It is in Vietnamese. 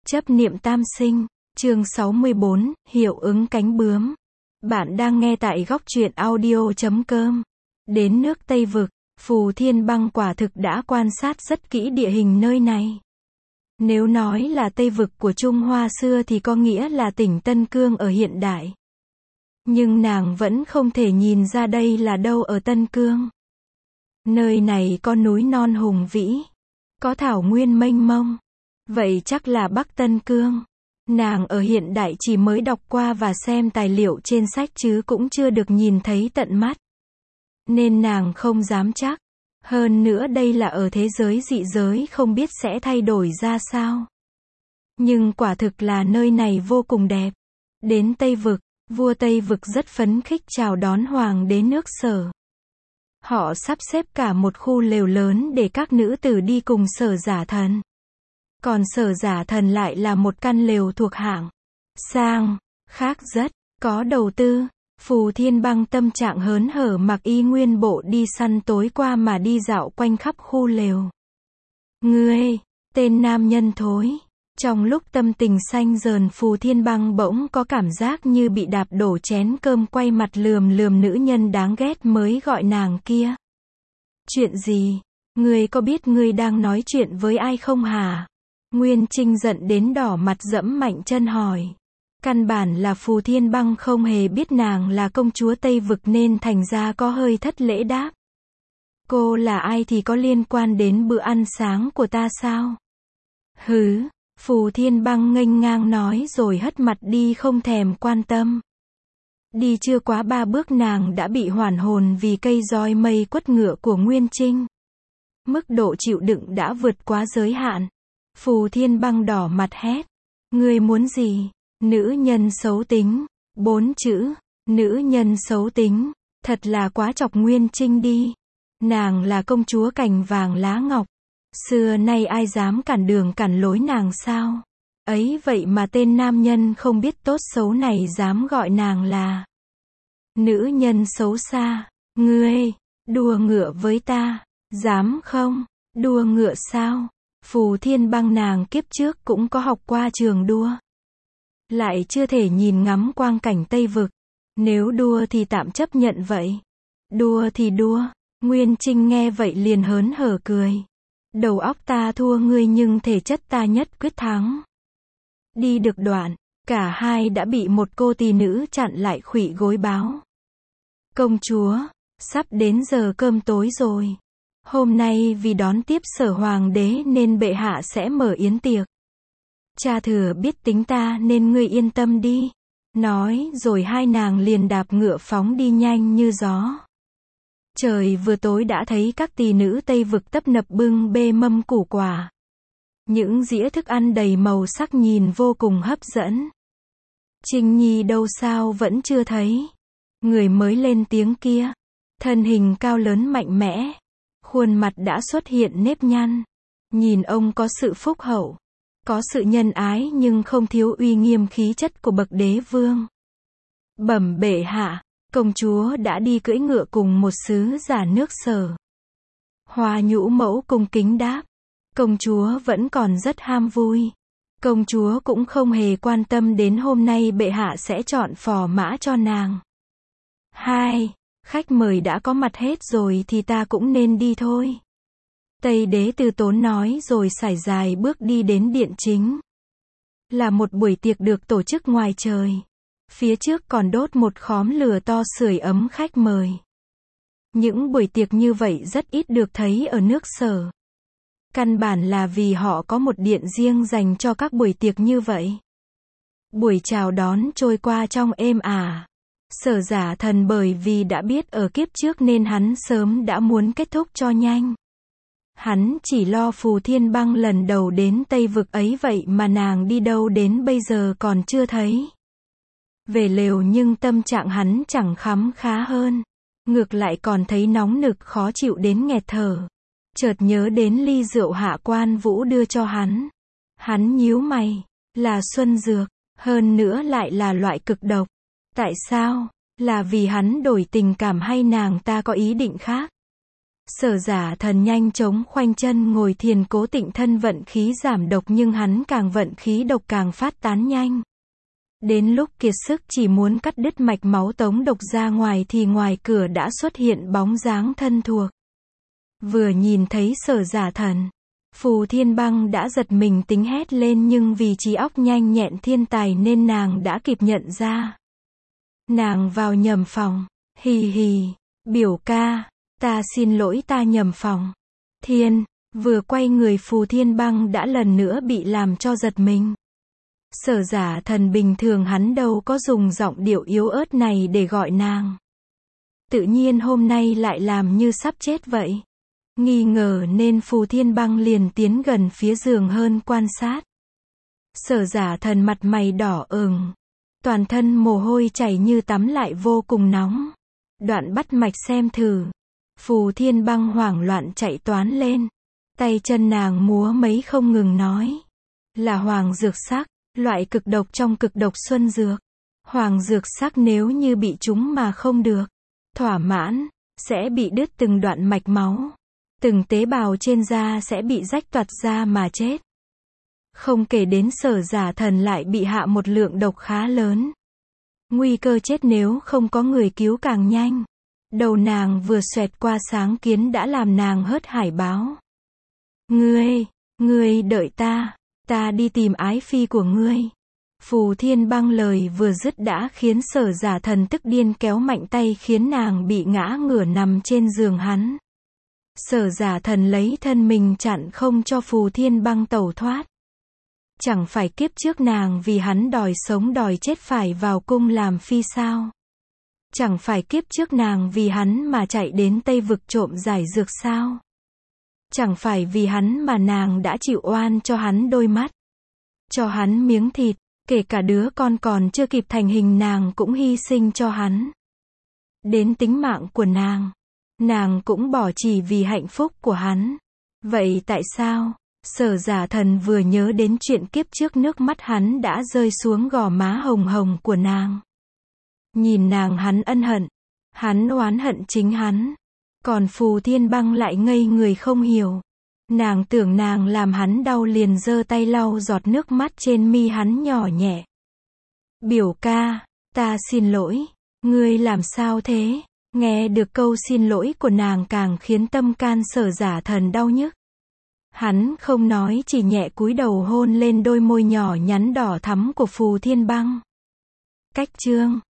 Chấp niệm tam sinh, chương 64, hiệu ứng cánh bướm. Bạn đang nghe tại góc truyện audio.com. Đến nước Tây Vực, Phù Thiên Băng quả thực đã quan sát rất kỹ địa hình nơi này. Nếu nói là Tây Vực của Trung Hoa xưa thì có nghĩa là tỉnh Tân Cương ở hiện đại. Nhưng nàng vẫn không thể nhìn ra đây là đâu ở Tân Cương. Nơi này có núi non hùng vĩ, có thảo nguyên mênh mông. Vậy chắc là Bắc Tân Cương. Nàng ở hiện đại chỉ mới đọc qua và xem tài liệu trên sách chứ cũng chưa được nhìn thấy tận mắt. Nên nàng không dám chắc. Hơn nữa đây là ở thế giới dị giới không biết sẽ thay đổi ra sao. Nhưng quả thực là nơi này vô cùng đẹp. Đến Tây Vực, vua Tây Vực rất phấn khích chào đón hoàng đế nước Sở. Họ sắp xếp cả một khu lều lớn để các nữ tử đi cùng Sở Giả Thần. Còn Sở Giả Thần lại là một căn lều thuộc hạng sang, khác rất có đầu tư. Phù Thiên Băng tâm trạng hớn hở mặc y nguyên bộ đi săn tối qua mà đi dạo quanh khắp khu lều. Ngươi, tên nam nhân thối. Trong lúc tâm tình xanh dờn Phù Thiên Băng bỗng có cảm giác như bị đạp đổ chén cơm, quay mặt lườm lườm nữ nhân đáng ghét mới gọi nàng kia. Chuyện gì? Ngươi có biết ngươi đang nói chuyện với ai không hả? Nguyên Trinh giận đến đỏ mặt dẫm mạnh chân hỏi. Căn bản là Phù Thiên Băng không hề biết nàng là công chúa Tây Vực nên thành ra có hơi thất lễ đáp. Cô là ai thì có liên quan đến bữa ăn sáng của ta sao? Hứ, Phù Thiên Băng nghênh ngang nói rồi hất mặt đi không thèm quan tâm. Đi chưa quá 3 bước nàng đã bị hoàn hồn vì cây roi mây quất ngựa của Nguyên Trinh. Mức độ chịu đựng đã vượt quá giới hạn. Phù Thiên Băng đỏ mặt hét. Ngươi muốn gì? Nữ nhân xấu tính. 4 chữ. Nữ nhân xấu tính. Thật là quá chọc Nguyên Trinh đi. Nàng là công chúa cành vàng lá ngọc. Xưa nay ai dám cản đường cản lối nàng sao? Ấy vậy mà tên nam nhân không biết tốt xấu này dám gọi nàng là nữ nhân xấu xa. Ngươi, đua ngựa với ta. Dám không? Đua ngựa sao? Phù Thiên Băng nàng kiếp trước cũng có học qua trường đua. Lại chưa thể nhìn ngắm quang cảnh Tây Vực. Nếu đua thì tạm chấp nhận vậy. Đua thì đua. Nguyên Trinh nghe vậy liền hớn hở cười. Đầu óc ta thua ngươi nhưng thể chất ta nhất quyết thắng. Đi được đoạn, cả hai đã bị một cô tỳ nữ chặn lại khuỵu gối báo. Công chúa, sắp đến giờ cơm tối rồi. Hôm nay vì đón tiếp Sở Hoàng đế nên bệ hạ sẽ mở yến tiệc. Cha thừa biết tính ta nên ngươi yên tâm đi. Nói rồi hai nàng liền đạp ngựa phóng đi nhanh như gió. Trời vừa tối đã thấy các tỳ nữ Tây Vực tấp nập bưng bê mâm củ quả. Những dĩa thức ăn đầy màu sắc nhìn vô cùng hấp dẫn. Trinh Nhi đâu sao vẫn chưa thấy. Người mới lên tiếng kia. Thân hình cao lớn mạnh mẽ. Khuôn mặt đã xuất hiện nếp nhăn. Nhìn ông có sự phúc hậu. Có sự nhân ái nhưng không thiếu uy nghiêm khí chất của bậc đế vương. Bẩm bệ hạ, công chúa đã đi cưỡi ngựa cùng một sứ giả nước Sở. Hoa Nhũ mẫu cung kính đáp. Công chúa vẫn còn rất ham vui. Công chúa cũng không hề quan tâm đến hôm nay bệ hạ sẽ chọn phò mã cho nàng. Hai, khách mời đã có mặt hết rồi thì ta cũng nên đi thôi. Tây đế Từ Tốn nói rồi sải dài bước đi đến điện chính. Là một buổi tiệc được tổ chức ngoài trời. Phía trước còn đốt một khóm lửa to sưởi ấm khách mời. Những buổi tiệc như vậy rất ít được thấy ở nước Sở. Căn bản là vì họ có một điện riêng dành cho các buổi tiệc như vậy. Buổi chào đón trôi qua trong êm ả. Sở Giả Thần bởi vì đã biết ở kiếp trước nên hắn sớm đã muốn kết thúc cho nhanh. Hắn chỉ lo Phù Thiên Băng lần đầu đến Tây Vực ấy vậy mà nàng đi đâu đến bây giờ còn chưa thấy. Về lều nhưng tâm trạng hắn chẳng khấm khá hơn. Ngược lại còn thấy nóng nực khó chịu đến nghẹt thở. Chợt nhớ đến ly rượu Hạ Quan Vũ đưa cho hắn. Hắn nhíu mày. Là xuân dược. Hơn nữa lại là loại cực độc. Tại sao? Là vì hắn đổi tình cảm hay nàng ta có ý định khác? Sở Giả Thần nhanh chóng khoanh chân ngồi thiền cố tịnh thân vận khí giảm độc, nhưng hắn càng vận khí độc càng phát tán nhanh. Đến lúc kiệt sức chỉ muốn cắt đứt mạch máu tống độc ra ngoài thì ngoài cửa đã xuất hiện bóng dáng thân thuộc. Vừa nhìn thấy Sở Giả Thần, Phù Thiên Băng đã giật mình tính hét lên, nhưng vì trí óc nhanh nhẹn thiên tài nên nàng đã kịp nhận ra. Nàng vào nhầm phòng. Hì hì, biểu ca, ta xin lỗi, ta nhầm phòng. Thiên, vừa quay người Phù Thiên Băng đã lần nữa bị làm cho giật mình. Sở Giả Thần bình thường hắn đâu có dùng giọng điệu yếu ớt này để gọi nàng. Tự nhiên hôm nay lại làm như sắp chết vậy. Nghi ngờ nên Phù Thiên Băng liền tiến gần phía giường hơn quan sát. Sở Giả Thần mặt mày đỏ ửng, toàn thân mồ hôi chảy như tắm lại vô cùng nóng. Đoạn bắt mạch xem thử. Phù Thiên Băng hoảng loạn chạy toán lên. Tay chân nàng múa mấy không ngừng nói. Là hoàng dược sắc, loại cực độc trong cực độc xuân dược. Hoàng dược sắc nếu như bị chúng mà không được thỏa mãn, sẽ bị đứt từng đoạn mạch máu. Từng tế bào trên da sẽ bị rách toạc ra mà chết. Không kể đến Sở Giả Thần lại bị hạ một lượng độc khá lớn. Nguy cơ chết nếu không có người cứu càng nhanh. Đầu nàng vừa xoẹt qua sáng kiến đã làm nàng hớt hải báo. Ngươi đợi ta đi tìm ái phi của ngươi. Phù Thiên Băng lời vừa dứt đã khiến Sở Giả Thần tức điên, kéo mạnh tay khiến nàng bị ngã ngửa nằm trên giường hắn. Sở Giả Thần lấy thân mình chặn không cho Phù Thiên Băng tẩu thoát. Chẳng phải kiếp trước nàng vì hắn đòi sống đòi chết phải vào cung làm phi sao? Chẳng phải kiếp trước nàng vì hắn mà chạy đến Tây Vực trộm giải dược sao? Chẳng phải vì hắn mà nàng đã chịu oan cho hắn đôi mắt, cho hắn miếng thịt, kể cả đứa con còn chưa kịp thành hình nàng cũng hy sinh cho hắn. Đến tính mạng của nàng cũng bỏ chỉ vì hạnh phúc của hắn. Vậy tại sao? Sở Giả Thần vừa nhớ đến chuyện kiếp trước, nước mắt hắn đã rơi xuống gò má hồng hồng của nàng. Nhìn nàng hắn ân hận, hắn oán hận chính hắn. Còn Phù Thiên Băng lại ngây người không hiểu. Nàng tưởng nàng làm hắn đau liền giơ tay lau giọt nước mắt trên mi hắn nhỏ nhẹ. Biểu ca, ta xin lỗi. Ngươi làm sao thế? Nghe được câu xin lỗi của nàng càng khiến tâm can Sở Giả Thần đau nhức. Hắn không nói, chỉ nhẹ cúi đầu hôn lên đôi môi nhỏ nhắn đỏ thắm của Phù Thiên Băng. Cách chương